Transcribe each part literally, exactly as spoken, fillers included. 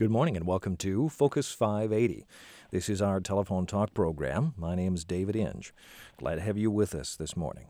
Good morning and welcome to Focus five eighty. This is our telephone talk program. My name is David Inge. Glad to have you with us this morning.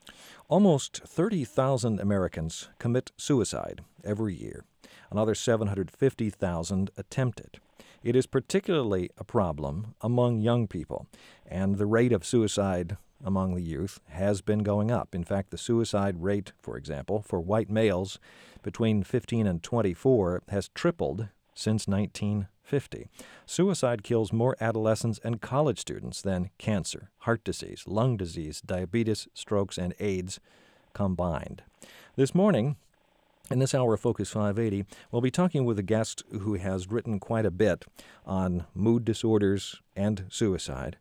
Almost thirty thousand Americans commit suicide every year. Another seven hundred fifty thousand attempt it. It is particularly a problem among young people, and the rate of suicide among the youth has been going up. In fact, the suicide rate, for example, for white males between fifteen and twenty-four has tripled since nineteen fifty. Suicide kills more adolescents and college students than cancer, heart disease, lung disease, diabetes, strokes, and AIDS combined. This morning, in this hour of Focus five eighty, we'll be talking with a guest who has written quite a bit on mood disorders and suicide,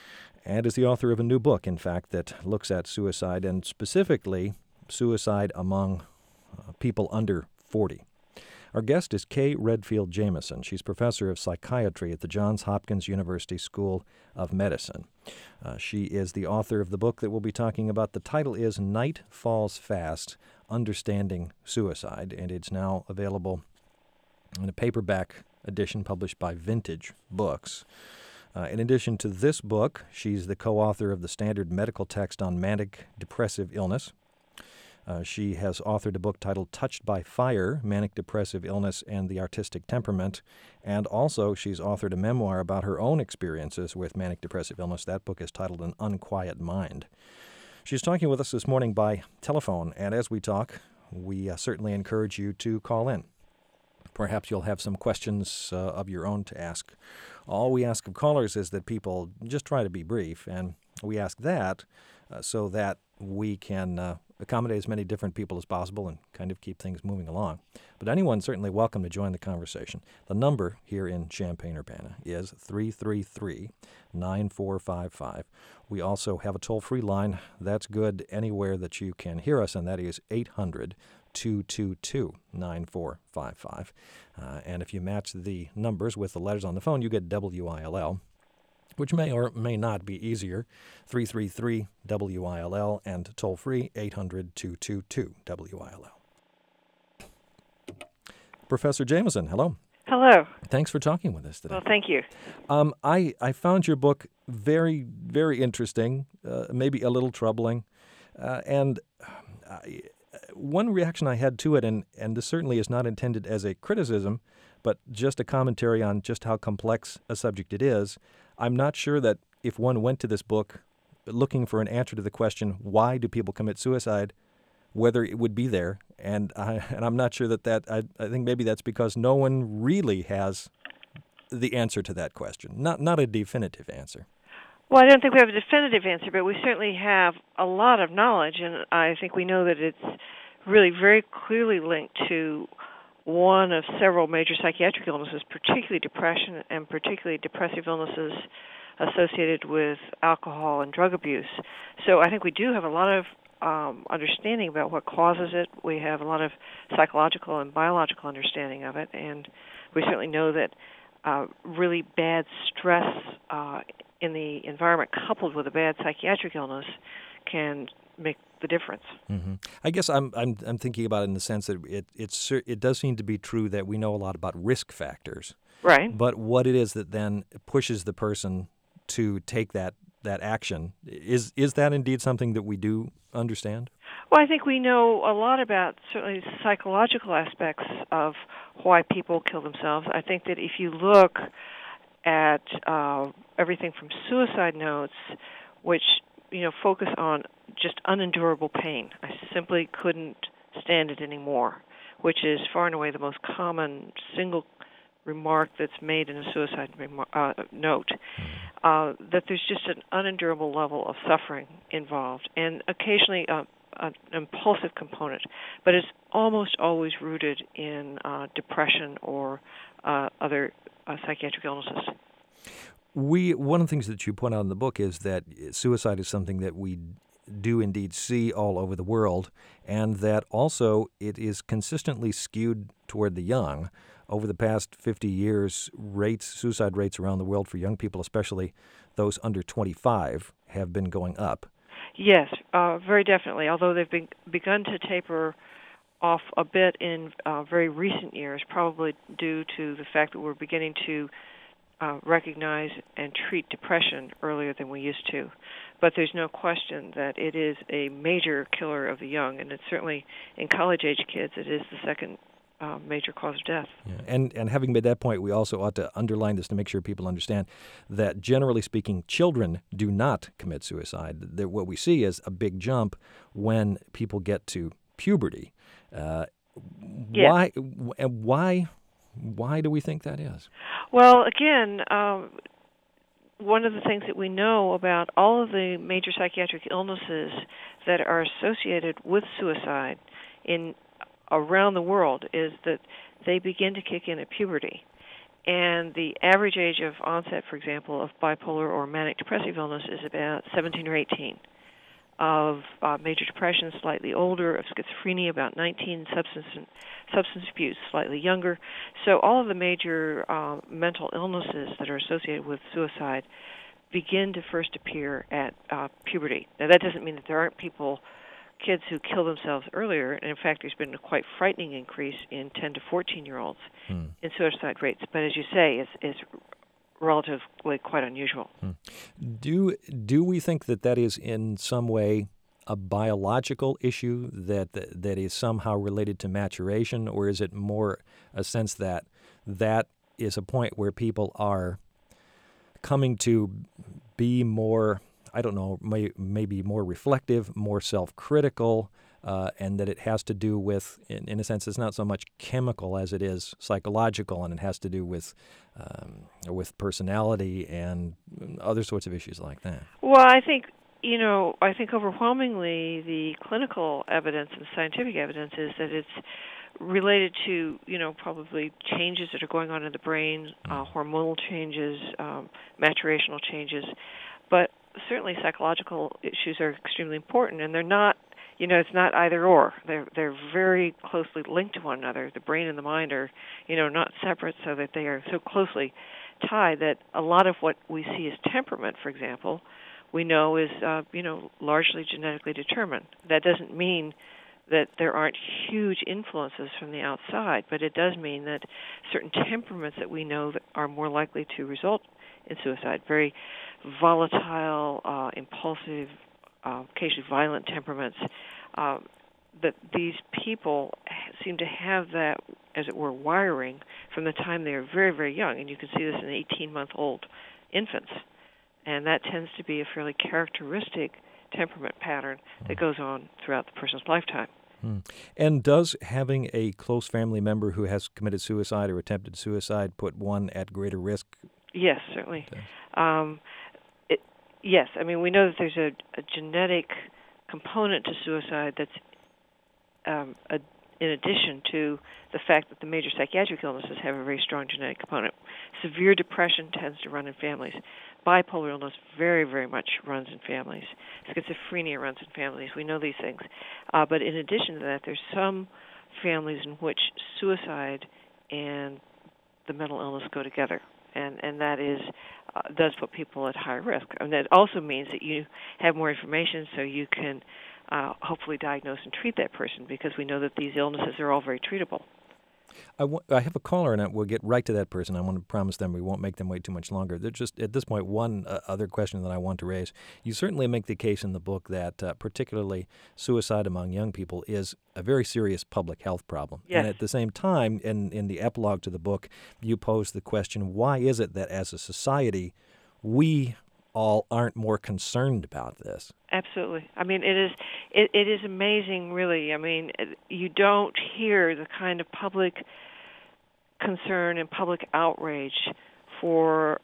and is the author of a new book, in fact, that looks at suicide, and specifically suicide among uh, people under forty. Our guest is Kay Redfield Jamison. She's professor of psychiatry at the Johns Hopkins University School of Medicine. Uh, she is the author of the book that we'll be talking about. The title is Night Falls Fast, Understanding Suicide, and it's now available in a paperback edition published by Vintage Books. Uh, in addition to this book, she's the co-author of the standard medical text on manic depressive illness. Uh, she has authored a book titled Touched by Fire, Manic Depressive Illness and the Artistic Temperament, and also she's authored a memoir about her own experiences with manic depressive illness. That book is titled An Unquiet Mind. She's talking with us this morning by telephone, and as we talk, we uh, certainly encourage you to call in. Perhaps you'll have some questions uh, of your own to ask. All we ask of callers is that people just try to be brief, and we ask that uh, so that we can uh, accommodate as many different people as possible and kind of keep things moving along. But anyone's certainly welcome to join the conversation. The number here in Champaign-Urbana is three three three, nine four five five. We also have a toll-free line that's good anywhere that you can hear us, and that is eight hundred, two two two, nine four five five. Uh, and if you match the numbers with the letters on the phone, you get W I L L, which may or may not be easier, three three three W I L L, and toll-free eight hundred, two two two, W I L L. Professor Jamison, hello. Hello. Thanks for talking with us today. Well, thank you. Um, I, I found your book very, very interesting, uh, maybe a little troubling, uh, and I, one reaction I had to it, and, and this certainly is not intended as a criticism, but just a commentary on just how complex a subject it is. I'm not sure that if one went to this book looking for an answer to the question, why do people commit suicide, whether it would be there. And, I, and I'm not sure that that, I, I think maybe that's because no one really has the answer to that question, not not a definitive answer. Well, I don't think we have a definitive answer, but we certainly have a lot of knowledge, and I think we know that it's really very clearly linked to one of several major psychiatric illnesses, particularly depression and particularly depressive illnesses associated with alcohol and drug abuse. So I think we do have a lot of um, understanding about what causes it. We have a lot of psychological and biological understanding of it, and we certainly know that uh, really bad stress uh, in the environment coupled with a bad psychiatric illness can make the difference. Mm-hmm. I guess I'm I'm I'm thinking about it in the sense that it it's it does seem to be true that we know a lot about risk factors, right? But what it is that then pushes the person to take that that action is is that indeed something that we do understand? Well, I think we know a lot about certainly psychological aspects of why people kill themselves. I think that if you look at uh, everything from suicide notes, which you know, focus on just unendurable pain. I simply couldn't stand it anymore, which is far and away the most common single remark that's made in a suicide remar- uh, note, uh, that there's just an unendurable level of suffering involved, and occasionally uh, an impulsive component, but it's almost always rooted in uh, depression or uh, other uh, psychiatric illnesses. We one of the things that you point out in the book is that suicide is something that we do indeed see all over the world, and that also it is consistently skewed toward the young. Over the past fifty years, rates, suicide rates around the world for young people, especially those under twenty-five, have been going up. Yes, uh, very definitely, although they've been, begun to taper off a bit in uh, very recent years, probably due to the fact that we're beginning to uh, recognize and treat depression earlier than we used to. But there's no question that it is a major killer of the young, and it's certainly in college-age kids, it is the second uh, major cause of death. Yeah. And and having made that point, we also ought to underline this to make sure people understand that, generally speaking, children do not commit suicide. That what we see is a big jump when people get to puberty. Uh, Yeah. Why? Why? Why do we think that is? Well, again, um, one of the things that we know about all of the major psychiatric illnesses that are associated with suicide in around the world is that they begin to kick in at puberty. And the average age of onset, for example, of bipolar or manic depressive illness is about seventeen or eighteen. Of uh, major depression, slightly older. Of schizophrenia, about nineteen. Substance substance abuse, slightly younger. So all of the major uh, mental illnesses that are associated with suicide begin to first appear at uh, puberty. Now, that doesn't mean that there aren't people, kids who kill themselves earlier. And in fact, there's been a quite frightening increase in ten to fourteen-year-olds hmm. in suicide rates. But as you say, it's, it's relatively quite unusual. Hmm. Do do we think that that is in some way a biological issue that, that that is somehow related to maturation, or is it more a sense that that is a point where people are coming to be more, I don't know, may, maybe more reflective, more self-critical, uh, and that it has to do with, in, in a sense, it's not so much chemical as it is psychological, and it has to do with um, with personality and other sorts of issues like that? Well, I think, you know, I think overwhelmingly the clinical evidence and scientific evidence is that it's related to, you know, probably changes that are going on in the brain, uh, hormonal changes, um, maturational changes, but certainly psychological issues are extremely important, and they're not, you know, it's not either or. They're they're very closely linked to one another. The brain and the mind are, you know, not separate, so that they are so closely tied that a lot of what we see as temperament, for example, we know is, uh, you know, largely genetically determined. That doesn't mean that there aren't huge influences from the outside, but it does mean that certain temperaments that we know that are more likely to result in suicide, very volatile, uh, impulsive, uh, occasionally violent temperaments, uh, that these people seem to have that, as it were, wiring from the time they are very, very young. And you can see this in eighteen-month-old infants. And that tends to be a fairly characteristic temperament pattern that goes on throughout the person's lifetime. Hmm. And does having a close family member who has committed suicide or attempted suicide put one at greater risk? Yes, certainly. Um, it, yes, I mean, we know that there's a, a genetic component to suicide that's um, a, in addition to the fact that the major psychiatric illnesses have a very strong genetic component. Severe depression tends to run in families. Bipolar illness very, very much runs in families. Schizophrenia runs in families. We know these things. Uh, but in addition to that, there's some families in which suicide and the mental illness go together. And, and that is uh, does put people at higher risk. And that also means that you have more information so you can uh, hopefully diagnose and treat that person, because we know that these illnesses are all very treatable. I, w- I have a caller, and I, we'll get right to that person. I want to promise them we won't make them wait too much longer. There's just, at this point, one uh, other question that I want to raise. You certainly make the case in the book that uh, particularly suicide among young people is a very serious public health problem. Yes. And at the same time, in, in the epilogue to the book, you pose the question, why is it that as a society we all aren't more concerned about this? Absolutely. I mean, it is it, it is amazing, really. I mean, you don't hear the kind of public concern and public outrage for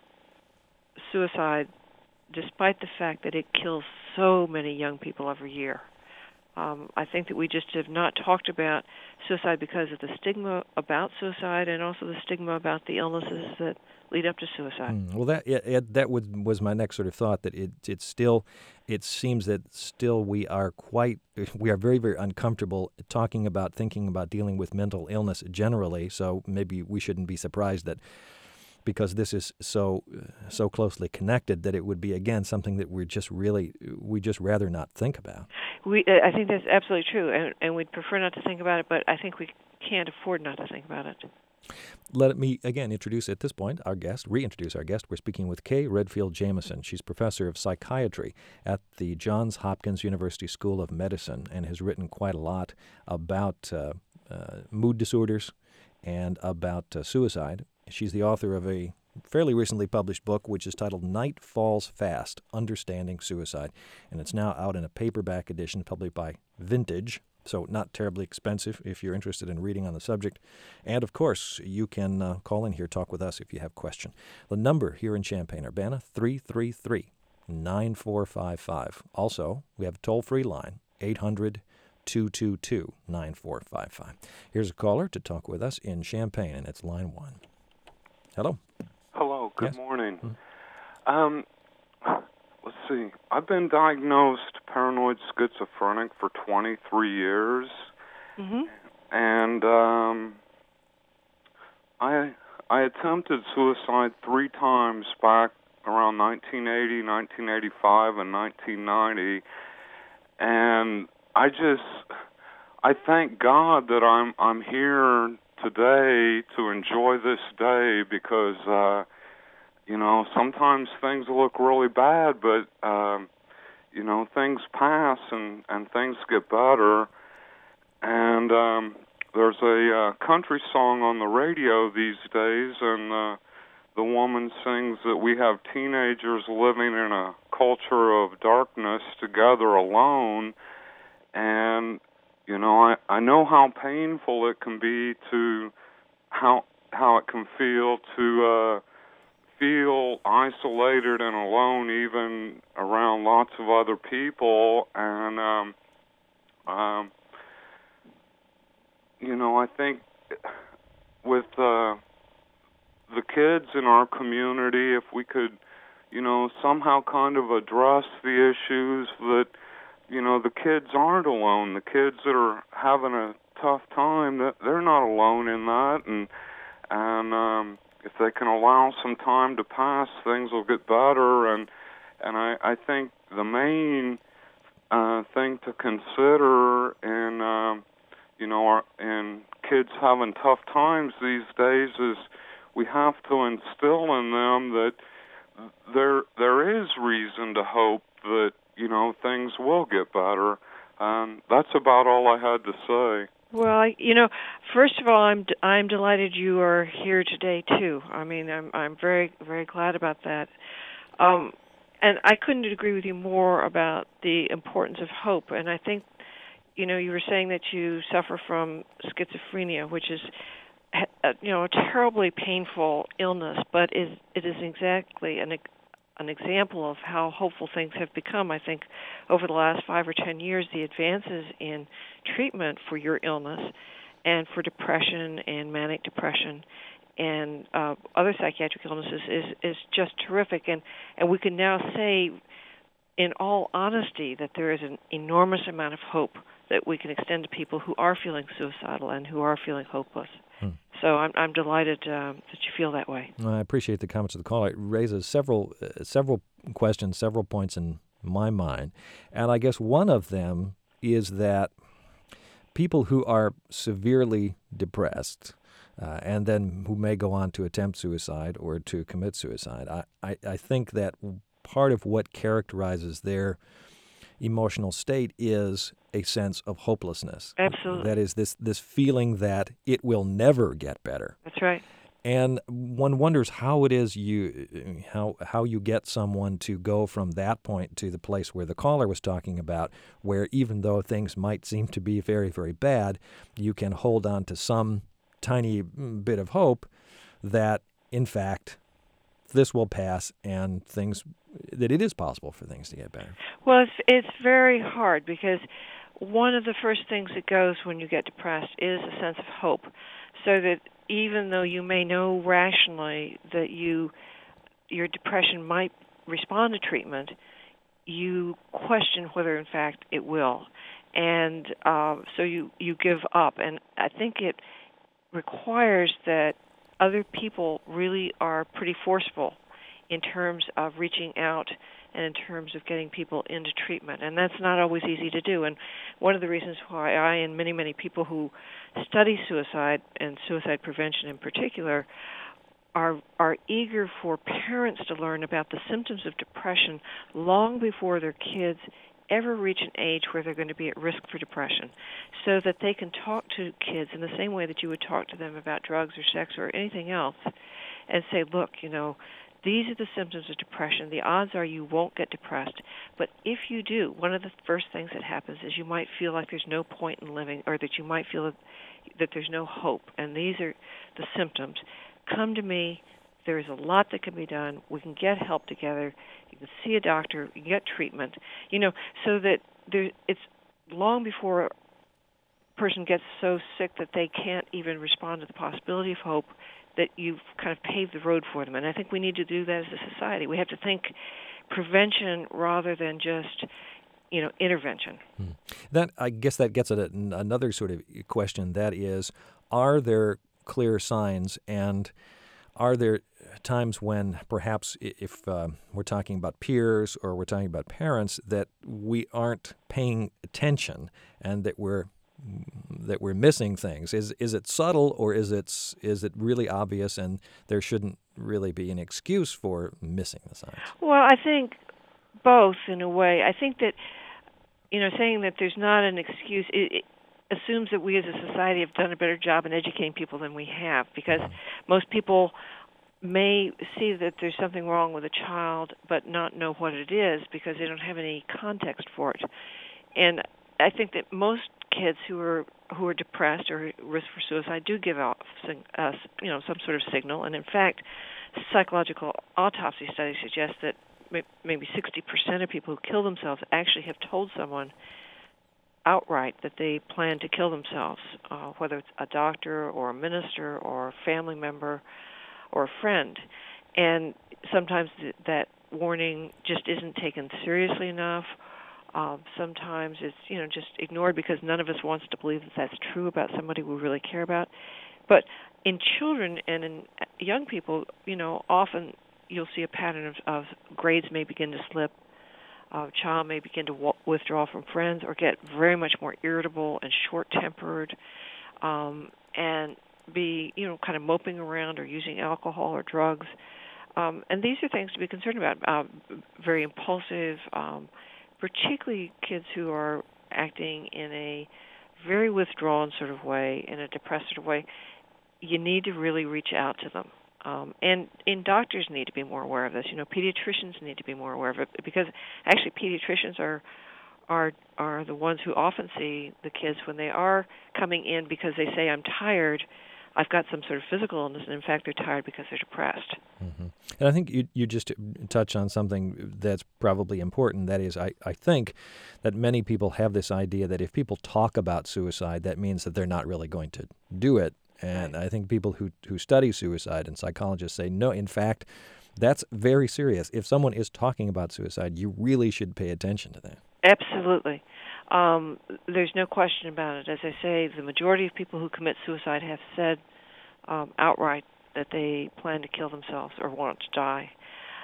suicide, despite the fact that it kills so many young people every year. Um, I think that we just have not talked about suicide because of the stigma about suicide, and also the stigma about the illnesses that lead up to suicide. Mm, well, that it, it, that was, was my next sort of thought, that it it's still, it seems that still we are quite, we are very, very uncomfortable talking about, thinking about dealing with mental illness generally, so maybe we shouldn't be surprised that because this is so so closely connected that it would be, again, something that we're just really, we just rather not think about. We, I think that's absolutely true, and, and we'd prefer not to think about it, but I think we can't afford not to think about it. Let me, again, introduce at this point our guest, reintroduce our guest. We're speaking with Kay Redfield Jamison. She's professor of psychiatry at the Johns Hopkins University School of Medicine and has written quite a lot about uh, uh, mood disorders and about uh, suicide. She's the author of a fairly recently published book, which is titled Night Falls Fast, Understanding Suicide, and it's now out in a paperback edition published by Vintage. So not terribly expensive if you're interested in reading on the subject. And, of course, you can uh, call in here, talk with us if you have a question. The number here in Champaign-Urbana, three three three, nine four five five. Also, we have a toll-free line, eight hundred, two two two, nine four five five. Here's a caller to talk with us in Champaign, and it's line one. Hello. Hello, good Yes. morning. Mm-hmm. Um, let's see. I've been diagnosed paranoid schizophrenic for twenty-three years, Mm-hmm. and um, I I attempted suicide three times back around nineteen eighty, nineteen eighty-five, and nineteen ninety, and I just I thank God that I'm I'm here today to enjoy this day because. Uh, You know, sometimes things look really bad, but, um, you know, things pass and, and things get better. And um, there's a uh, country song on the radio these days, and uh, the woman sings that we have teenagers living in a culture of darkness together alone. And, you know, I, I know how painful it can be to, how, how it can feel to, uh, feel isolated and alone even around lots of other people, and um, um, you know, I think with uh, the kids in our community, if we could, you know, somehow kind of address the issues that, you know, the kids aren't alone. The kids that are having a tough time, that they're not alone in that, and and um, if they can allow some time to pass, things will get better. And and I, I think the main uh, thing to consider in um, you know our, in kids having tough times these days is we have to instill in them that there there is reason to hope that you know things will get better. Um, that's about all I had to say. Well, you know, first of all, I'm d- I'm delighted you are here today too. I mean, I'm I'm very very glad about that. Um, and I couldn't agree with you more about the importance of hope. And I think, you know, you were saying that you suffer from schizophrenia, which is, a, you know, a terribly painful illness, but is it is exactly an an example of how hopeful things have become. I think over the last five or ten years, the advances in treatment for your illness and for depression and manic depression and uh, other psychiatric illnesses is, is just terrific. And, and we can now say in all honesty that there is an enormous amount of hope that we can extend to people who are feeling suicidal and who are feeling hopeless. Hmm. So I'm I'm delighted uh, that you feel that way. I appreciate the comments of the caller. It raises several uh, several questions, several points in my mind, and I guess one of them is that people who are severely depressed uh, and then who may go on to attempt suicide or to commit suicide, I, I, I think that part of what characterizes their emotional state is a sense of hopelessness. Absolutely. That is this this feeling that it will never get better. That's right. And one wonders how it is you how how you get someone to go from that point to the place where the caller was talking about, where even though things might seem to be very, very bad, you can hold on to some tiny bit of hope that, in fact, this will pass and things that it is possible for things to get better. Well, it's it's very hard because one of the first things that goes when you get depressed is a sense of hope, so that even though you may know rationally that you your depression might respond to treatment, you question whether in fact it will, and uh, so you you give up. And I think it requires that other people really are pretty forceful in terms of reaching out and in terms of getting people into treatment. And that's not always easy to do. And one of the reasons why I and many, many people who study suicide and suicide prevention in particular are are eager for parents to learn about the symptoms of depression long before their kids ever reach an age where they're going to be at risk for depression, so that they can talk to kids in the same way that you would talk to them about drugs or sex or anything else and say, look, you know, these are the symptoms of depression. The odds are you won't get depressed. But if you do, one of the first things that happens is you might feel like there's no point in living, or that you might feel that, that there's no hope. And these are the symptoms. Come to me. There is a lot that can be done. We can get help together. You can see a doctor. You can get treatment. You know, so that there, it's long before a person gets so sick that they can't even respond to the possibility of hope, that you've kind of paved the road for them. And I think we need to do that as a society. We have to think prevention rather than just, you know, intervention. Hmm. That, I guess that gets at another sort of question. That is, are there clear signs, and are there times when perhaps if uh, we're talking about peers or we're talking about parents, that we aren't paying attention and that we're that we're missing things? Is is it subtle, or is it is it really obvious, and there shouldn't really be an excuse for missing the signs? Well, I think both in a way. I think that, you know, saying that there's not an excuse, it, it assumes that we as a society have done a better job in educating people than we have, because most people may see that there's something wrong with a child but not know what it is because they don't have any context for it. And I think that most kids who are who are depressed or at risk for suicide do give off uh, you know, some sort of signal. And in fact, psychological autopsy studies suggest that maybe sixty percent of people who kill themselves actually have told someone outright that they plan to kill themselves, uh, whether it's a doctor or a minister or a family member or a friend. And sometimes th- that warning just isn't taken seriously enough. Um, sometimes it's, you know, just ignored because none of us wants to believe that that's true about somebody we really care about. But in children and in young people, you know, often you'll see a pattern of, of grades may begin to slip. A child may begin to w- withdraw from friends or get very much more irritable and short-tempered, um, and be, you know, kind of moping around or using alcohol or drugs. Um, and these are things to be concerned about. Uh, very impulsive, um, particularly kids who are acting in a very withdrawn sort of way, in a depressed sort of way. You need to really reach out to them. Um, and, and doctors need to be more aware of this. You know, pediatricians need to be more aware of it, because actually pediatricians are are are the ones who often see the kids when they are coming in because they say, I'm tired, I've got some sort of physical illness, and in fact they're tired because they're depressed. Mm-hmm. And I think you you just touched on something that's probably important. That is, I, I think that many people have this idea that if people talk about suicide, that means that they're not really going to do it. And right. I think people who, who study suicide and psychologists say, no, in fact, that's very serious. If someone is talking about suicide, you really should pay attention to that. Absolutely. Um, there's no question about it. As I say, the majority of people who commit suicide have said um, outright that they plan to kill themselves or want to die.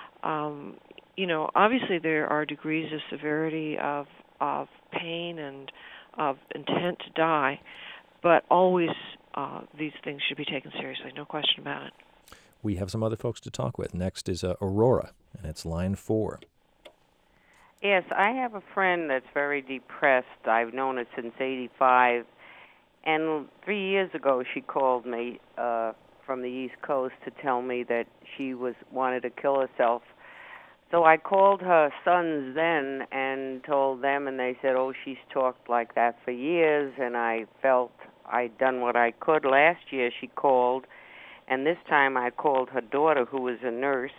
Um, you know, obviously there are degrees of severity of of pain and of intent to die, but always uh, these things should be taken seriously, no question about it. We have some other folks to talk with. Next is uh, Aurora, and it's line four. Yes, I have a friend that's very depressed. I've known her since eighty-five, and three years ago she called me uh, from the East Coast to tell me that she was wanted to kill herself. So I called her sons then and told them, and they said, oh, she's talked like that for years, and I felt I'd done what I could. Last year she called, and this time I called her daughter, who was a nurse,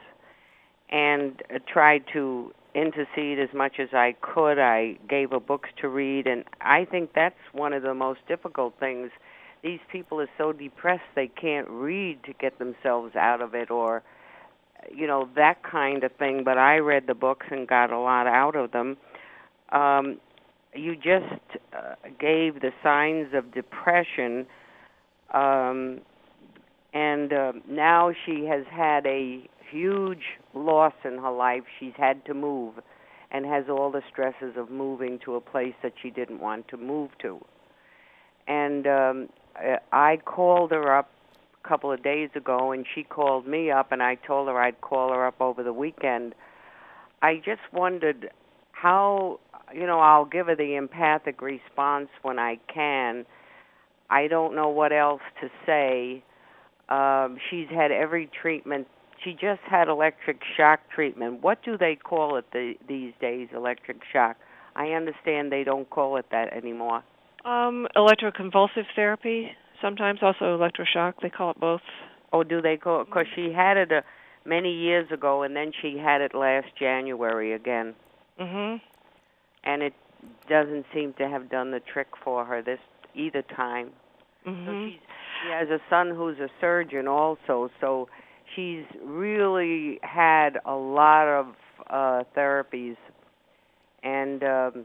and uh, tried to intercede as much as I could. I gave her books to read, and I think that's one of the most difficult things. These people are so depressed they can't read to get themselves out of it, or, you know, that kind of thing. But I read the books and got a lot out of them. Um, you just uh, gave the signs of depression. Um, And uh, now she has had a huge loss in her life. She's had to move and has all the stresses of moving to a place that she didn't want to move to. And um, I called her up a couple of days ago, and she called me up, and I told her I'd call her up over the weekend. I just wondered how, you know, I'll give her the empathic response when I can. I don't know what else to say. Um, she's had every treatment. She just had electric shock treatment. What do they call it the, these days, electric shock? I understand they don't call it that anymore. Um, electroconvulsive therapy, sometimes also electroshock. They call it both. Oh, do they call it? Because she had it uh, many years ago, and then she had it last January again. Mm-hmm. And it doesn't seem to have done the trick for her this either time. Mm-hmm. So she's, she has a son who's a surgeon also, so she's really had a lot of uh, therapies. And um,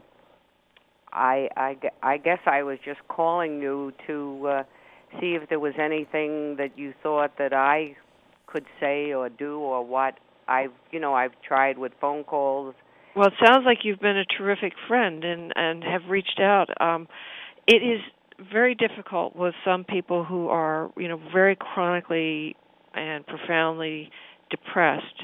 I, I, I guess I was just calling you to uh, see if there was anything that you thought that I could say or do or what. I've, you know, I've tried with phone calls. Well, it sounds like you've been a terrific friend and, and have reached out. Um, it is very difficult with some people who are, you know, very chronically and profoundly depressed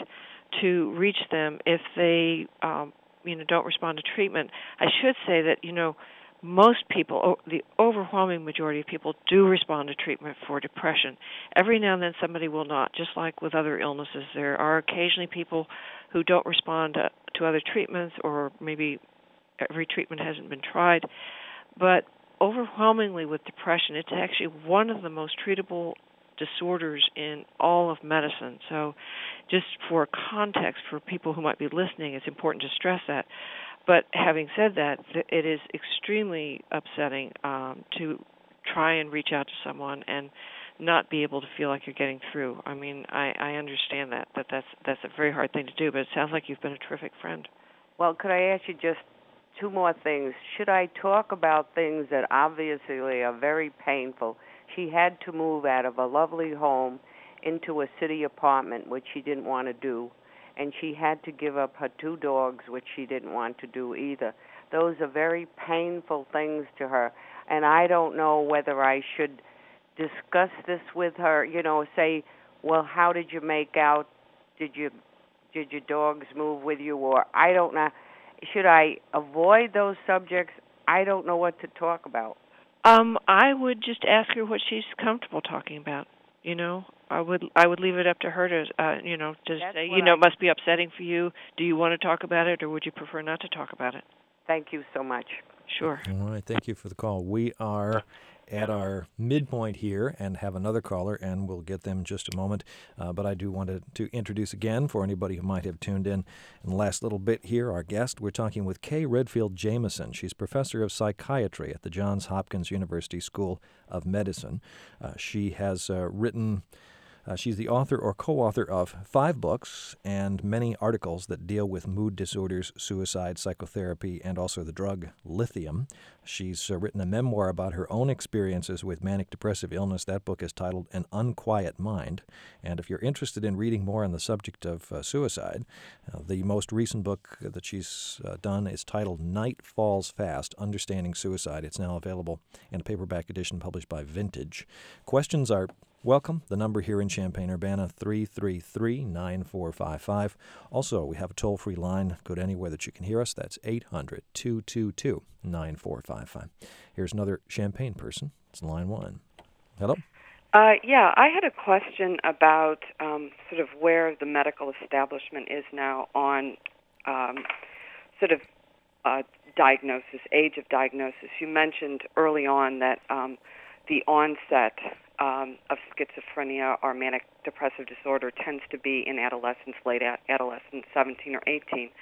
to reach them if they, um, you know, don't respond to treatment. I should say that, you know, most people, the overwhelming majority of people, do respond to treatment for depression. Every now and then somebody will not, just like with other illnesses. There are occasionally people who don't respond to, to other treatments, or maybe every treatment hasn't been tried. But overwhelmingly with depression, it's actually one of the most treatable disorders in all of medicine. So just for context, for people who might be listening, it's important to stress that. But having said that, it is extremely upsetting um, to try and reach out to someone and not be able to feel like you're getting through. I mean, I, I understand that, that that's, that's a very hard thing to do, but it sounds like you've been a terrific friend. Well, could I ask you just two more things? Should I talk about things that obviously are very painful? She had to move out of a lovely home into a city apartment, which she didn't want to do, and she had to give up her two dogs, which she didn't want to do either. Those are very painful things to her, and I don't know whether I should discuss this with her, you know, say, well, how did you make out? Did you did your dogs move with you? Or I don't know. Should I avoid those subjects? I don't know what to talk about. Um, I would just ask her what she's comfortable talking about. You know, I would I would leave it up to her to, uh, you know, to That's say, you know, I... it must be upsetting for you. Do you want to talk about it, or would you prefer not to talk about it? Thank you so much. Sure. All right, thank you for the call. We are at our midpoint here and have another caller, and we'll get them in just a moment. Uh, but I do want to, to introduce again, for anybody who might have tuned in in the last little bit here, our guest. We're talking with Kay Redfield Jamison. She's professor of psychiatry at the Johns Hopkins University School of Medicine. Uh, she has uh, written... Uh, she's the author or co-author of five books and many articles that deal with mood disorders, suicide, psychotherapy, and also the drug lithium. She's uh, written a memoir about her own experiences with manic depressive illness. That book is titled An Unquiet Mind. And if you're interested in reading more on the subject of uh, suicide, uh, the most recent book that she's uh, done is titled Night Falls Fast, Understanding Suicide. It's now available in a paperback edition published by Vintage. Questions are welcome. The number here in Champaign-Urbana, three three three, nine four five five. Also, we have a toll-free line. Go to anywhere that you can hear us. That's eight hundred, two two two, nine four five five. Here's another Champaign person. It's line one. Hello? Uh, yeah, I had a question about um, sort of where the medical establishment is now on um, sort of uh, diagnosis, age of diagnosis. You mentioned early on that um, the onset Um, of schizophrenia or manic depressive disorder tends to be in adolescence, late adolescence, seventeen or eighteen.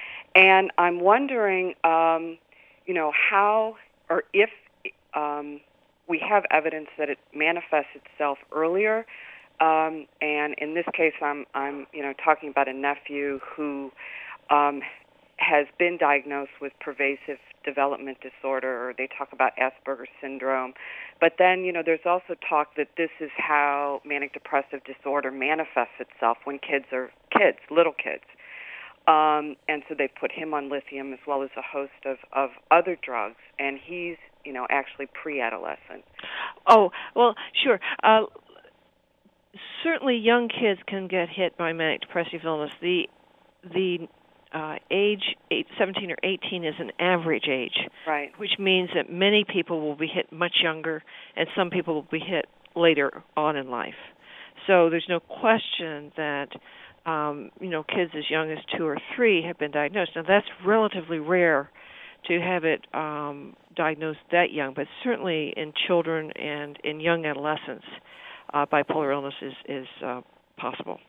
And I'm wondering, um, you know, how or if um, we have evidence that it manifests itself earlier. Um, and in this case, I'm, I'm, you know, talking about a nephew who um, has been diagnosed with pervasive development disorder, or they talk about Asperger's syndrome. But then, you know, there's also talk that this is how manic depressive disorder manifests itself when kids are kids, little kids. Um, and so they put him on lithium as well as a host of, of other drugs, and he's, you know, actually pre-adolescent. Oh, well, sure. Uh, certainly young kids can get hit by manic depressive illness. The the uh, age, eight, seventeen or eighteen, is an average age, right? Which means that many people will be hit much younger, and some people will be hit later on in life. So there's no question that Um, you know, kids as young as two or three have been diagnosed. Now, that's relatively rare to have it um, diagnosed that young, but certainly in children and in young adolescents, uh, bipolar illness is, is uh, possible.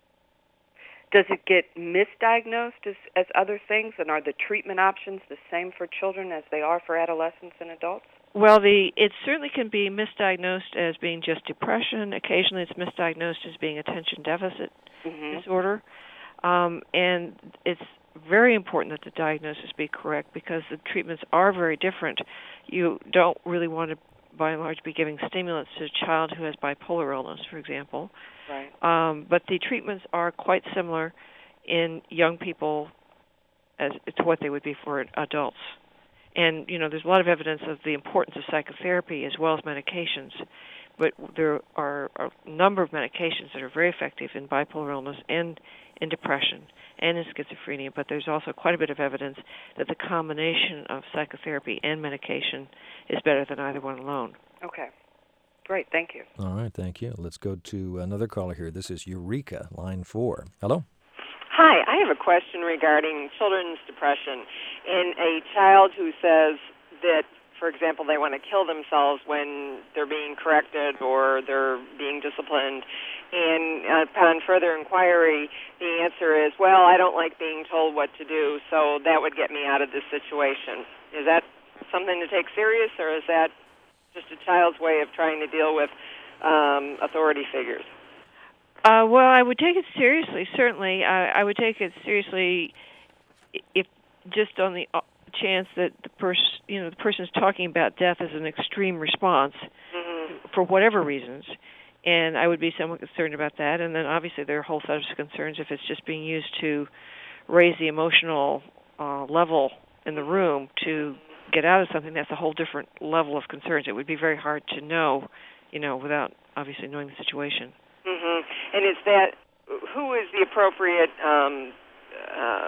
Does it get misdiagnosed as, as other things, and are the treatment options the same for children as they are for adolescents and adults? Well, the it certainly can be misdiagnosed as being just depression. Occasionally it's misdiagnosed as being attention deficit mm-hmm. disorder. Um, and it's very important that the diagnosis be correct because the treatments are very different. You don't really want to, by and large, be giving stimulants to a child who has bipolar illness, for example. Right. Um, but the treatments are quite similar in young people as to what they would be for adults. And, you know, there's a lot of evidence of the importance of psychotherapy as well as medications. But there are a number of medications that are very effective in bipolar illness and in depression and in schizophrenia. But there's also quite a bit of evidence that the combination of psychotherapy and medication is better than either one alone. Okay. Great. Thank you. All right. Thank you. Let's go to another caller here. This is Eureka, line four. Hello? Hi, I have a question regarding children's depression. In a child who says that, for example, they want to kill themselves when they're being corrected or they're being disciplined, and upon further inquiry, the answer is, well, I don't like being told what to do, so that would get me out of this situation. Is that something to take serious, or is that just a child's way of trying to deal with um, authority figures? Uh, well, I would take it seriously, certainly. I, I would take it seriously if just on the chance that the person, you know, the person's talking about death as an extreme response mm-hmm. for whatever reasons, and I would be somewhat concerned about that. And then obviously there are a whole set of concerns if it's just being used to raise the emotional uh, level in the room to get out of something. That's a whole different level of concerns. It would be very hard to know, you know, without obviously knowing the situation. Mm-hmm. And is that, who is the appropriate um, uh,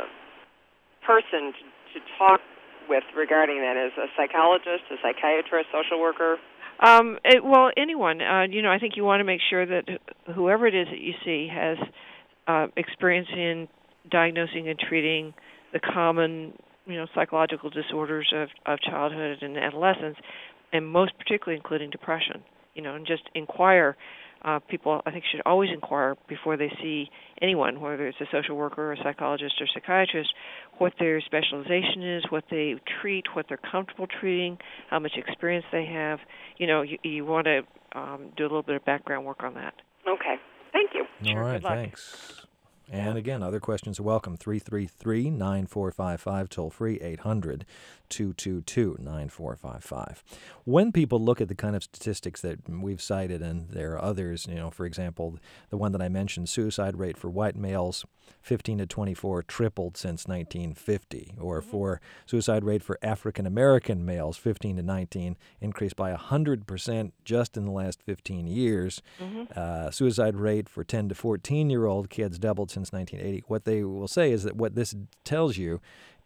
person to, to talk with regarding that? As a psychologist, a psychiatrist, social worker? Um, it, well, anyone. Uh, you know, I think you want to make sure that whoever it is that you see has uh, experience in diagnosing and treating the common, you know, psychological disorders of, of childhood and adolescence, and most particularly including depression. You know, and just inquire. Uh, people, I think, should always inquire before they see anyone, whether it's a social worker, or a psychologist, or psychiatrist, what their specialization is, what they treat, what they're comfortable treating, how much experience they have. You know, you, you want to um, do a little bit of background work on that. Okay. Thank you. All Sure, right, good luck. Thanks. And again, other questions are welcome. three three three, nine four five five, toll free, eight hundred, two two two, nine four five five. When people look at the kind of statistics that we've cited, and there are others, you know, for example, the one that I mentioned, suicide rate for white males, fifteen to twenty-four, tripled since nineteen fifty. Or Mm-hmm. for suicide rate for African-American males, fifteen to nineteen, increased by one hundred percent just in the last fifteen years. Mm-hmm. Uh, suicide rate for ten to fourteen-year-old kids doubled since nineteen eighty. What they will say is that what this tells you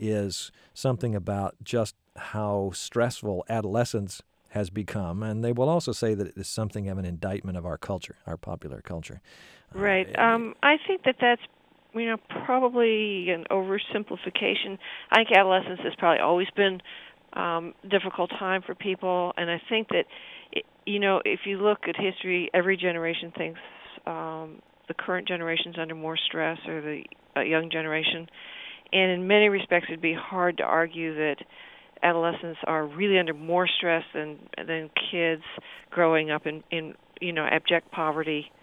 is something about just how stressful adolescence has become, and they will also say that it is something of an indictment of our culture, our popular culture. Right. Uh, Um, I think that that's, you know, probably an oversimplification. I think adolescence has probably always been um, a difficult time for people, and I think that, it, you know, if you look at history, every generation thinks um, the current generation's under more stress, or the uh, young generation. And in many respects, it'd be hard to argue that adolescents are really under more stress than than kids growing up in, in you know, abject poverty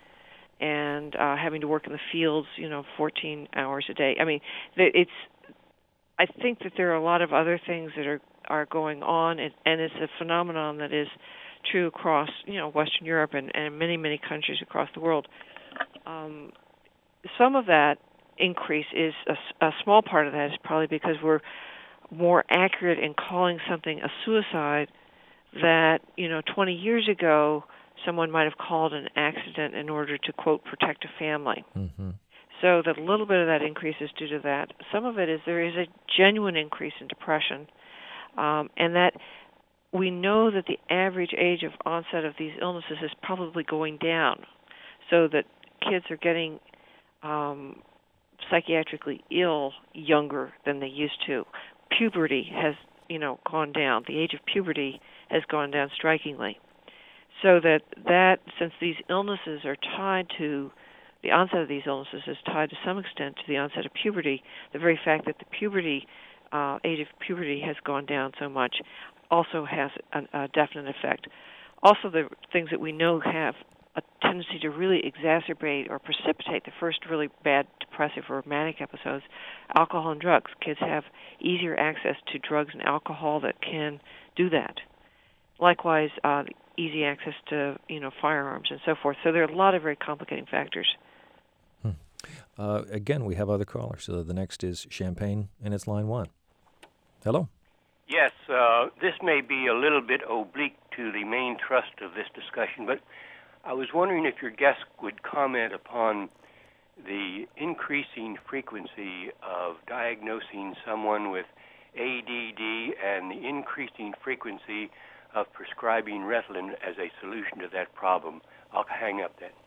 and uh, having to work in the fields, you know, fourteen hours a day. I mean, it's I think that there are a lot of other things that are are going on, and, and it's a phenomenon that is true across, you know, Western Europe and, and many, many countries across the world. Um, some of that increase is a, a small part of that is probably because we're more accurate in calling something a suicide that, you know, twenty years ago someone might have called an accident in order to, quote, protect a family. Mm-hmm. So that a little bit of that increase is due to that. Some of it is there is a genuine increase in depression, um, and that we know that the average age of onset of these illnesses is probably going down, so that kids are getting um, psychiatrically ill younger than they used to. Puberty has, you know, gone down. The age of puberty has gone down strikingly. So that that since these illnesses are tied to the onset of these illnesses is tied to some extent to the onset of puberty, the very fact that the puberty uh, age of puberty has gone down so much also has a, a definite effect. Also, the things that we know have a tendency to really exacerbate or precipitate the first really bad depressive or manic episodes, alcohol and drugs. Kids have easier access to drugs and alcohol that can do that. Likewise, uh, easy access to, you know, firearms and so forth. So there are a lot of very complicating factors. Hmm. Uh, again, we have other callers. So the next is Champaign, and it's line one. Hello. Yes, uh, this may be a little bit oblique to the main thrust of this discussion, but I was wondering if your guest would comment upon the increasing frequency of diagnosing someone with A D D and the increasing frequency of prescribing Ritalin as a solution to that problem. I'll hang up then.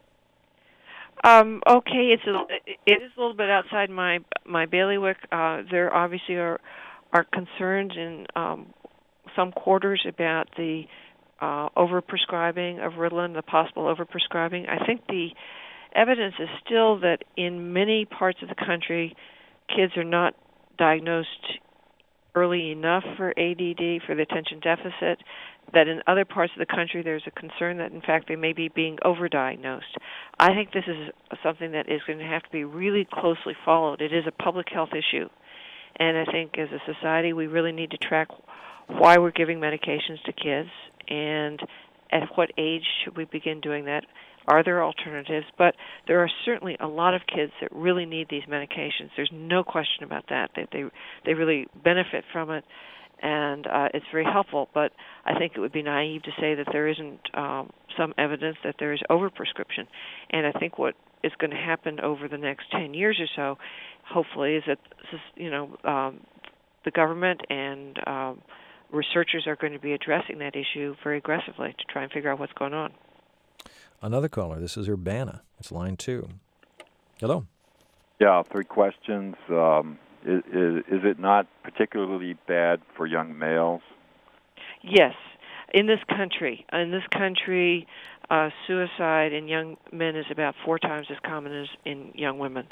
Um, okay, it's a, it is a little bit outside my my bailiwick. Uh, there obviously are are concerns in um, some quarters about the uh, overprescribing of Ritalin, the possible overprescribing. I think the evidence is still that in many parts of the country, kids are not diagnosed early enough for A D D, for the attention deficit, that in other parts of the country there's a concern that, in fact, they may be being overdiagnosed. I think this is something that is going to have to be really closely followed. It is a public health issue. And I think as a society we really need to track why we're giving medications to kids and at what age should we begin doing that. Are there alternatives? But there are certainly a lot of kids that really need these medications. There's no question about that, that they they really benefit from it, and uh, it's very helpful. But I think it would be naive to say that there isn't um, some evidence that there is overprescription. And I think what is going to happen over the next ten years or so, hopefully, is that, you know, um, the government and um, researchers are going to be addressing that issue very aggressively to try and figure out what's going on. Another caller. This is Urbana. It's line two. Hello. Yeah, three questions. Um, is, is, is it not particularly bad for young males? Yes. In this country, in this country, uh, suicide in young men is about four times as common as in young women.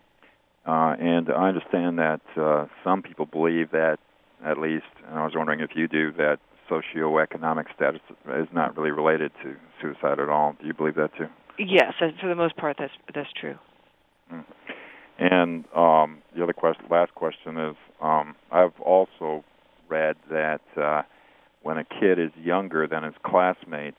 Uh, and I understand that uh, some people believe that, at least, and I was wondering if you do, that socioeconomic status is not really related to suicide at all. Do you believe that too? Yes, for the most part, that's that's true. Mm. And um, the other question, last question is, um, I've also read that uh, when a kid is younger than his classmates,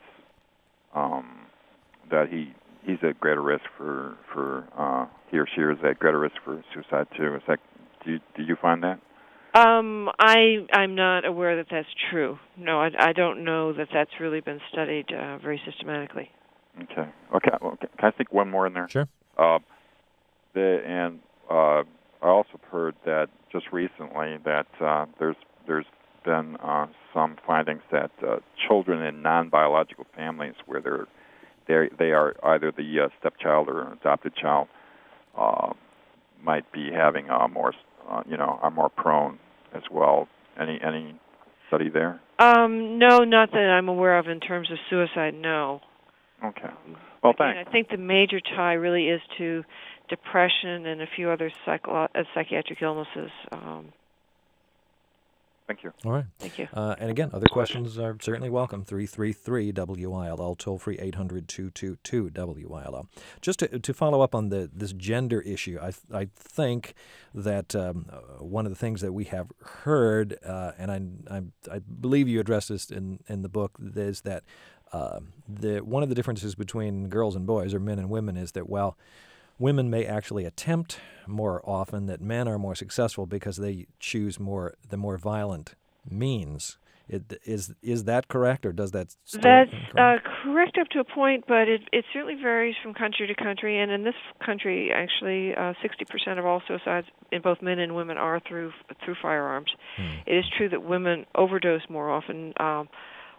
um, that he he's at greater risk for for uh, he or she is at greater risk for suicide too. Is that do you, do you find that? Um, I I'm not aware that that's true. No, I, I don't know that that's really been studied uh, very systematically. Okay. Okay. Well, can I think one more in there? Sure. Uh, the and uh, I also heard that just recently that uh, there's there's been uh, some findings that uh, children in non-biological families where they're they they are either the uh, stepchild or an adopted child uh, might be having uh, more uh, you know are more prone as well. Any any study there? Um, no, not that I'm aware of in terms of suicide. No. Okay. Well, Again, thanks. I think the major tie really is to depression and a few other psycho- uh, psychiatric illnesses. Um, Thank you. All right. Thank you. Uh, and again, other questions are certainly welcome. three three three W I L L, toll free eight hundred two two two W I L L. Just to, to follow up on the this gender issue, I I think that um, one of the things that we have heard, uh, and I, I I believe you addressed this in, in the book, is that uh, the one of the differences between girls and boys, or men and women, is that, well, women may actually attempt more often, that men are more successful because they choose more the more violent means. It, is is that correct, or does that still That's incorrect? uh, correct up to a point, but it, it certainly varies from country to country. And in this country, actually, uh, sixty percent of all suicides in both men and women are through through firearms. Hmm. It is true that women overdose more often. Um,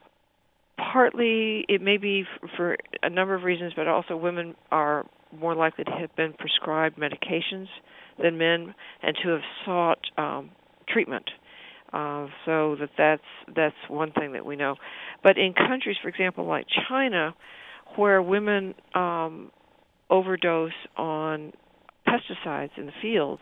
partly, it may be f- for a number of reasons, but also women are more likely to have been prescribed medications than men, and to have sought um, treatment. Uh, so that that's that's one thing that we know. But in countries, for example, like China, where women um, overdose on pesticides in the fields,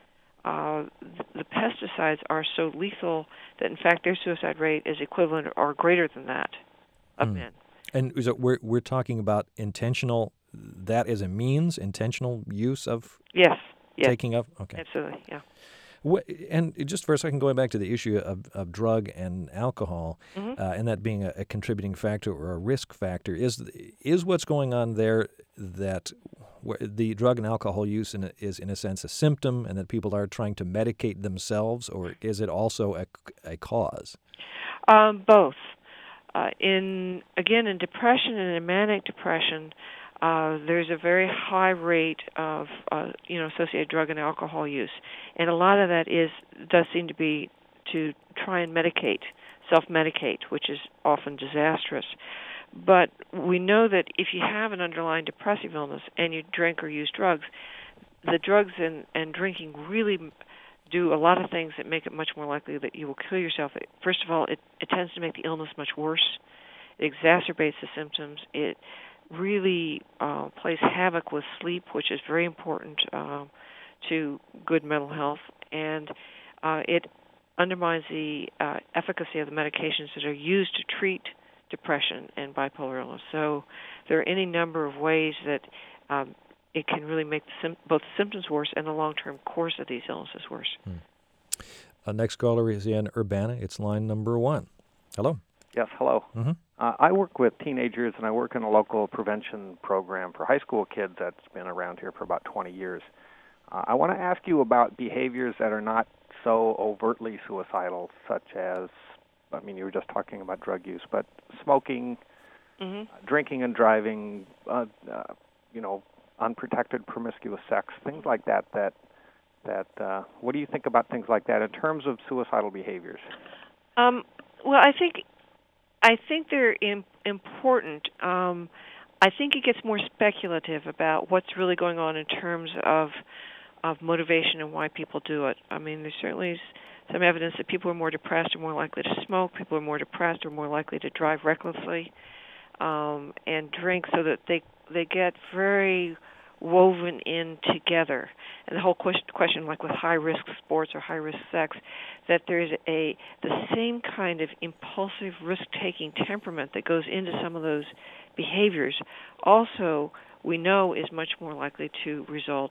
uh, the pesticides are so lethal that, in fact, their suicide rate is equivalent or greater than that of Hmm. men. And is it, we're we're talking about intentional. That is a means, intentional use of Yes. Yes. taking of. Okay. Absolutely. Yeah. What, and just for a second, going back to the issue of, of drug and alcohol, Mm-hmm. uh, and that being a, a contributing factor or a risk factor, is is what's going on there that where the drug and alcohol use in a, is in a sense a symptom, and that people are trying to medicate themselves, or is it also a, a cause? Um, both. Uh, in again, in depression and in manic depression, uh, there's a very high rate of uh, you know associated drug and alcohol use, and a lot of that is does seem to be to try and medicate, self-medicate, which is often disastrous. But we know that if you have an underlying depressive illness and you drink or use drugs, the drugs and, and drinking really do a lot of things that make it much more likely that you will kill yourself. First of all, it, it tends to make the illness much worse. It exacerbates the symptoms. It really uh, plays havoc with sleep, which is very important uh, to good mental health, and uh, it undermines the uh, efficacy of the medications that are used to treat depression and bipolar illness. So there are any number of ways that um, it can really make the sim- both the symptoms worse and the long-term course of these illnesses worse. Hmm. Uh, next caller is in Urbana. It's line number one. Hello. Yes, hello. Mm-hmm. Uh, I work with teenagers, and I work in a local prevention program for high school kids that's been around here for about twenty years. Uh, I want to ask you about behaviors that are not so overtly suicidal, such as, I mean, you were just talking about drug use, but smoking, Mm-hmm. uh, drinking and driving, uh, uh, you know, unprotected promiscuous sex, things like that. That that. Uh, what do you think about things like that in terms of suicidal behaviors? Um, well, I think I think they're im- important. Um, I think it gets more speculative about what's really going on in terms of of motivation and why people do it. I mean, there's certainly some evidence that people who are more depressed are more likely to smoke. People who are more depressed are more likely to drive recklessly um, and drink, so that they they get very woven in together. And the whole question, question like with high-risk sports or high-risk sex, that there's a the same kind of impulsive, risk-taking temperament that goes into some of those behaviors. Also, we know is much more likely to result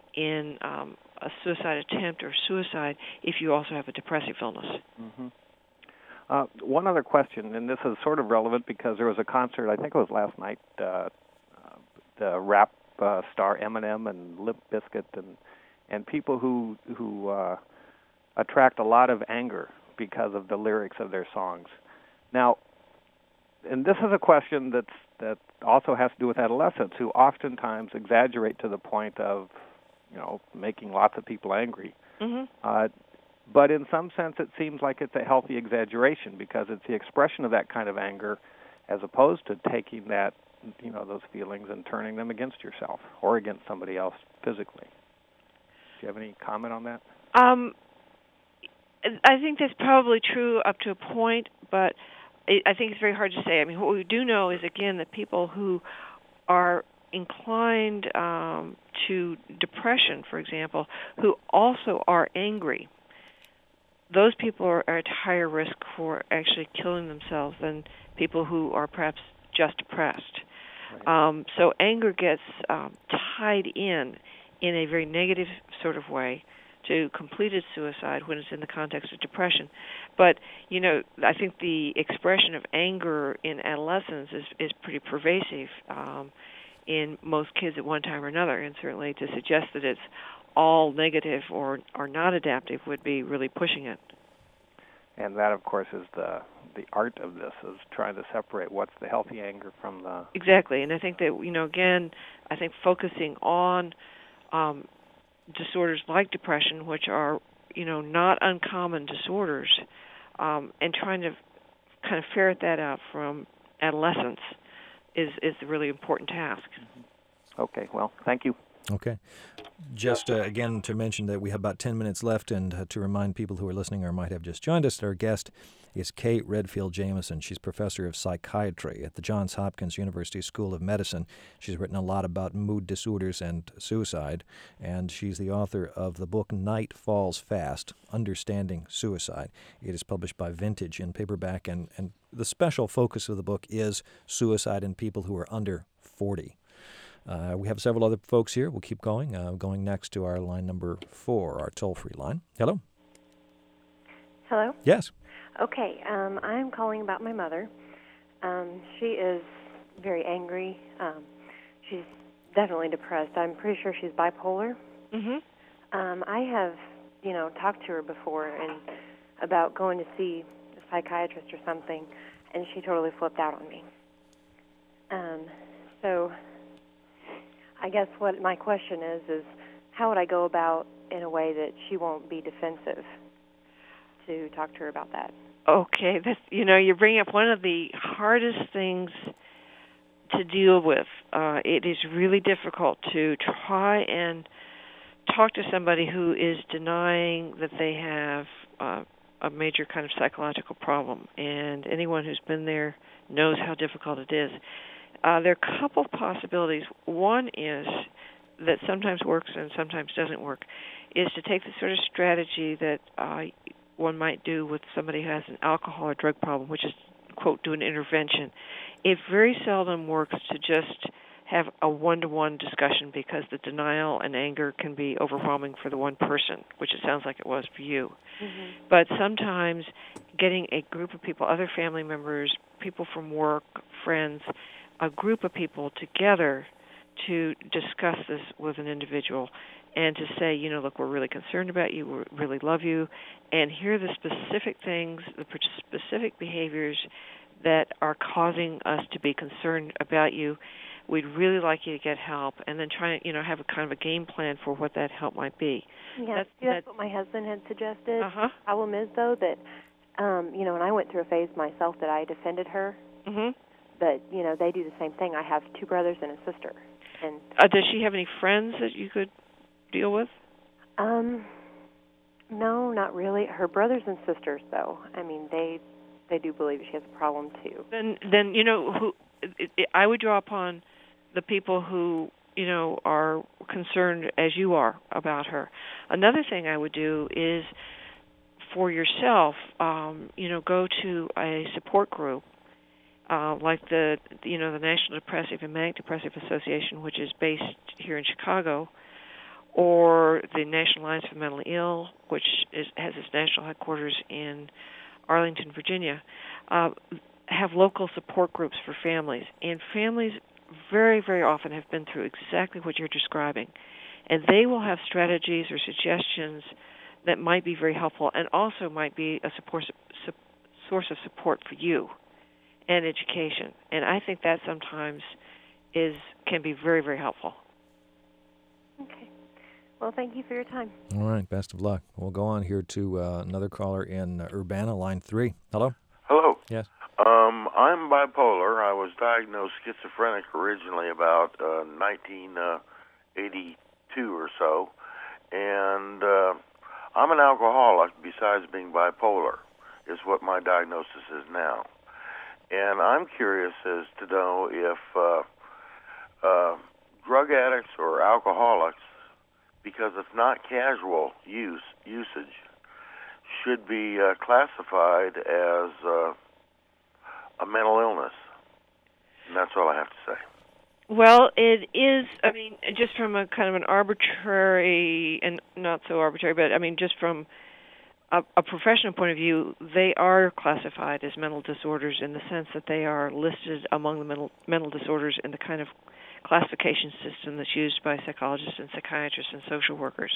in um, a suicide attempt or suicide if you also have a depressive illness. Mm-hmm. Uh, one other question, and this is sort of relevant because there was a concert, I think it was last night, uh, uh, the rap uh, star Eminem and Limp Bizkit, and and people who who uh, attract a lot of anger because of the lyrics of their songs. Now, and this is a question that's that also has to do with adolescents, who oftentimes exaggerate to the point of, you know, making lots of people angry. Mm-hmm. Uh, but in some sense, it seems like it's a healthy exaggeration because it's the expression of that kind of anger, as opposed to taking that, you know, those feelings and turning them against yourself or against somebody else physically. Do you have any comment on that? Um, I think that's probably true up to a point, but it, I think it's very hard to say. I mean, what we do know is, again, that people who are inclined um, to depression, for example, who also are angry, those people are, are at higher risk for actually killing themselves than people who are perhaps just depressed. Right. Um, so anger gets um, tied in in a very negative sort of way to completed suicide when it's in the context of depression. But, you know, I think the expression of anger in adolescence is, is pretty pervasive um, in most kids at one time or another, and certainly to suggest that it's all negative or, or not adaptive would be really pushing it. And that, of course, is the the art of this, is trying to separate what's the healthy anger from the... Exactly, and I think that, you know, again, I think focusing on um, disorders like depression, which are, you know, not uncommon disorders, um, and trying to kind of ferret that out from adolescence is, is a really important task. Okay, well, thank you. Okay. Just uh, again to mention that we have about ten minutes left, and uh, to remind people who are listening or might have just joined us, our guest is Kate Redfield Jamison. She's professor of psychiatry at the Johns Hopkins University School of Medicine. She's written a lot about mood disorders and suicide, and she's the author of the book Night Falls Fast, Understanding Suicide. It is published by Vintage in paperback, and, and the special focus of the book is suicide in people who are under forty. Uh, we have several other folks here. We'll keep going. Uh, going next to our line number four, our toll-free line. Hello? Hello? Yes. Okay, um, I'm calling about my mother. Um, she is very angry. Um, she's definitely depressed. I'm pretty sure she's bipolar. Mm-hmm. Um, I have, you know, talked to her before and about going to see a psychiatrist or something, and she totally flipped out on me. Um, so... I guess what my question is, is how would I go about in a way that she won't be defensive to talk to her about that? Okay, that's, you know, you're bringing up one of the hardest things to deal with. Uh, it is really difficult to try and talk to somebody who is denying that they have uh, a major kind of psychological problem, and anyone who's been there knows how difficult it is. Uh, there are a couple of possibilities. One is that sometimes works and sometimes doesn't work, is to take the sort of strategy that uh, one might do with somebody who has an alcohol or drug problem, which is, quote, do an intervention. It very seldom works to just have a one-to-one discussion because the denial and anger can be overwhelming for the one person, which it sounds like it was for you. Mm-hmm. But sometimes getting a group of people, other family members, people from work, friends, a group of people together to discuss this with an individual and to say, you know, look, we're really concerned about you, we really love you, and here are the specific things, the specific behaviors that are causing us to be concerned about you. We'd really like you to get help, and then try to, you know, have a kind of a game plan for what that help might be. Yeah, that's, that's, that's what my husband had suggested. Uh-huh. Problem is, though, that, um, you know, and I went through a phase myself that I defended her. Mm-hmm. But, you know, they do the same thing. I have two brothers and a sister. And uh, does she have any friends that you could deal with? Um, no, not really. Her brothers and sisters, though. I mean, they they do believe she has a problem, too. Then, then you know, who it, it, I would draw upon the people who, you know, are concerned as you are about her. Another thing I would do is, for yourself, um, you know, go to a support group. Uh, like the, you know, the National Depressive and Manic Depressive Association, which is based here in Chicago, or the National Alliance for the Mentally Ill, which is, has its national headquarters in Arlington, Virginia, uh, have local support groups for families. And families very, very often have been through exactly what you're describing. And they will have strategies or suggestions that might be very helpful and also might be a support, su- source of support for you and education. And I think that sometimes is can be very, very helpful. Okay. Well, thank you for your time. All right, best of luck. We'll go on here to uh, another caller in uh, Urbana, line three. Hello? Hello. Yes. Um, I'm bipolar. I was diagnosed schizophrenic originally about uh, nineteen eighty-two or so, and uh, I'm an alcoholic besides being bipolar, is what my diagnosis is now. And I'm curious as to know if uh, uh, drug addicts or alcoholics, because it's not casual use usage, should be uh, classified as uh, a mental illness. And that's all I have to say. Well, it is, I mean, just from a kind of an arbitrary, and not so arbitrary, but I mean, just from a, a professional point of view, they are classified as mental disorders in the sense that they are listed among the mental, mental disorders in the kind of classification system that's used by psychologists and psychiatrists and social workers.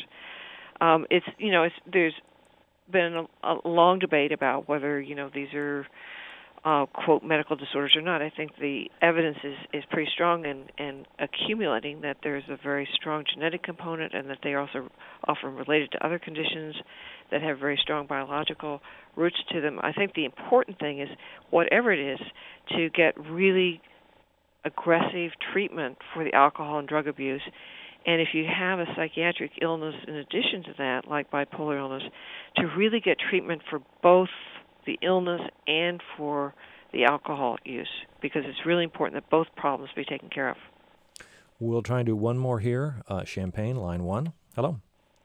Um, it's, you know, it's, there's been a, a long debate about whether, you know, these are Uh, quote, medical disorders or not. I think the evidence is, is pretty strong and, and accumulating that there's a very strong genetic component and that they are also often related to other conditions that have very strong biological roots to them. I think the important thing is, whatever it is, to get really aggressive treatment for the alcohol and drug abuse. And if you have a psychiatric illness in addition to that, like bipolar illness, to really get treatment for both the illness and for the alcohol use, because it's really important that both problems be taken care of. We'll try and do one more here. Uh, Champaign, line one. Hello.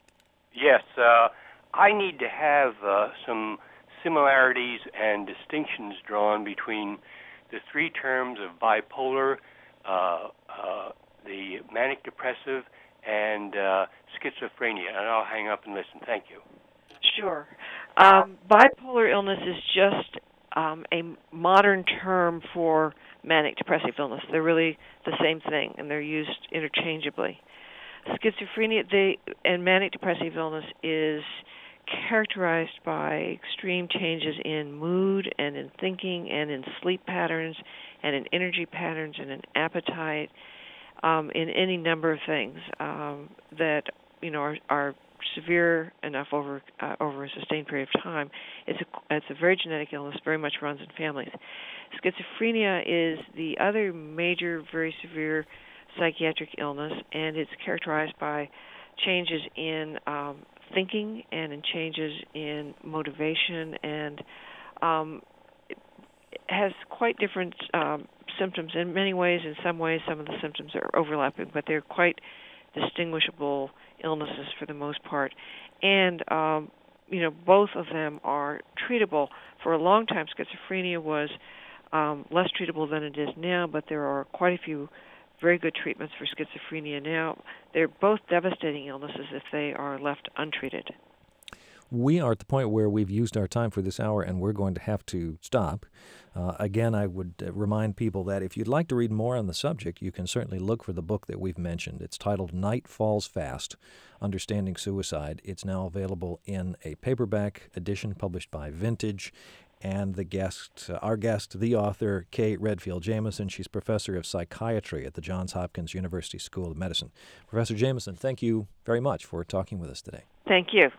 Yes, uh, I need to have uh, some similarities and distinctions drawn between the three terms of bipolar, uh, uh, the manic depressive, and uh, schizophrenia. And I'll hang up and listen. Thank you. Sure. Um, bipolar illness is just um, a modern term for manic depressive illness. They're really the same thing, and they're used interchangeably. Schizophrenia they, and manic depressive illness is characterized by extreme changes in mood and in thinking and in sleep patterns and in energy patterns and in appetite, um, in any number of things um, that you know are, are severe enough over uh, over a sustained period of time. It's a it's a very genetic illness, very much runs in families. Schizophrenia is the other major, very severe psychiatric illness, and it's characterized by changes in um, thinking and in changes in motivation, and um, it has quite different um, symptoms in many ways. In some ways, some of the symptoms are overlapping, but they're quite distinguishable illnesses for the most part. And, um, you know, both of them are treatable. For a long time, schizophrenia was um, less treatable than it is now, but there are quite a few very good treatments for schizophrenia now. They're both devastating illnesses if they are left untreated. We are at the point where we've used our time for this hour, and we're going to have to stop. Uh, again, I would uh, remind people that if you'd like to read more on the subject, you can certainly look for the book that we've mentioned. It's titled Night Falls Fast, Understanding Suicide. It's now available in a paperback edition published by Vintage. And the guest, uh, our guest, the author, Kay Redfield Jamison. She's professor of psychiatry at the Johns Hopkins University School of Medicine. Professor Jamison, thank you very much for talking with us today. Thank you.